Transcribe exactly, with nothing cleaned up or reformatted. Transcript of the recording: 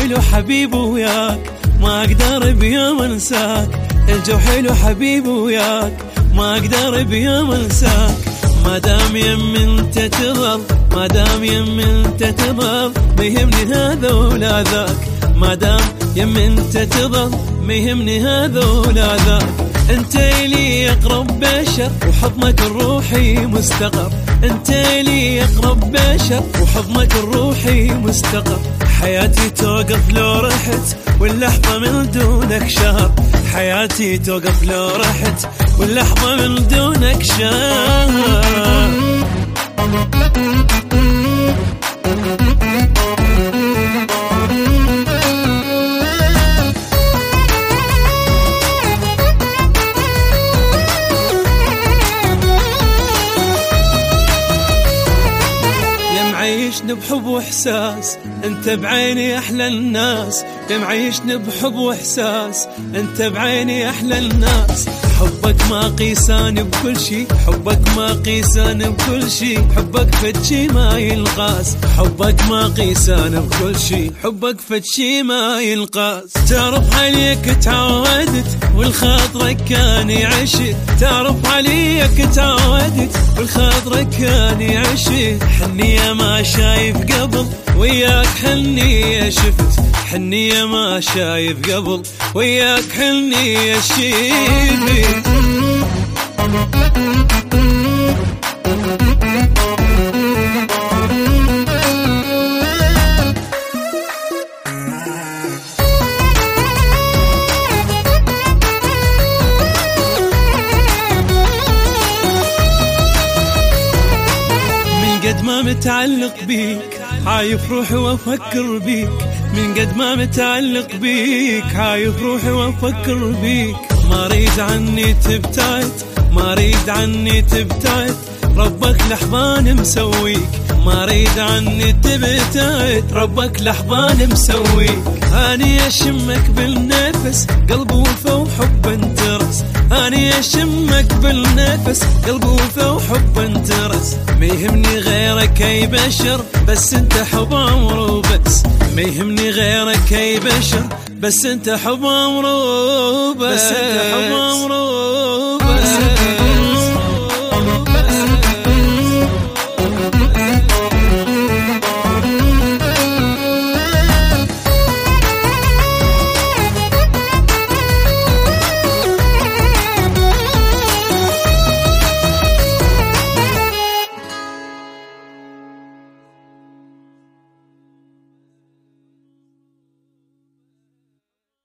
حلو حبيب وياك ما اقدر بيوم انساك، الجو حلو حبيب وياك ما اقدر بيوم انساك. ما دام يم انت تظل، ما دام يم انت تظل ما يهمني هذا ولا ذاك، ما دام يم انت تظل ما يهمني هذا ولا ذاك. انت لي اقرب بشر وحضنك الروحي مستقر، انت لي اقرب بشر وحضنك الروحي مستقر. حياتي توقف لو رحت واللحظة من دونك شهر، حياتي توقف لو رحت واللحظة من دونك شهر. معيشني بحب واحساس انت بعيني احلى الناس، يا معيشني بحب واحساس انت بعيني احلى الناس. حبك ما قيسان بكل شي، حبك ما قيسان بكل شي، حبك فتشي ما ينقاس، حبك ما قيسان بكل شي، حبك فتشي ما ينقاس. تعرف عليك تعودت والخاطرك كان يعشق، تعرف عليك تعودت والخاطرك كان يعشق. حنية ما شايف قبل وياك حنية شفت، حنية ما شايف قبل وياك حنية شفت. قد ما متعلق بيك عايف روحي وافكر بيك، من قد ما متعلق بيك عايف روحي وافكر بيك. ما ريد عني تبتعد، ما ريد عني تبتعد، ربك لحظان مسويك. ما ريد عني تبتعد، ربك لحظان مسويك. اني اشمك بالنفس قلب وفا وحب انترس، اني اشمك بالنفس قلب وفا وحب انترس. ما يهمني غيرك اي بشر بس انت حب عمره وبس، ما يهمني غيرك اي بشر بس انت حب عمره وبس، بس انت حب عمره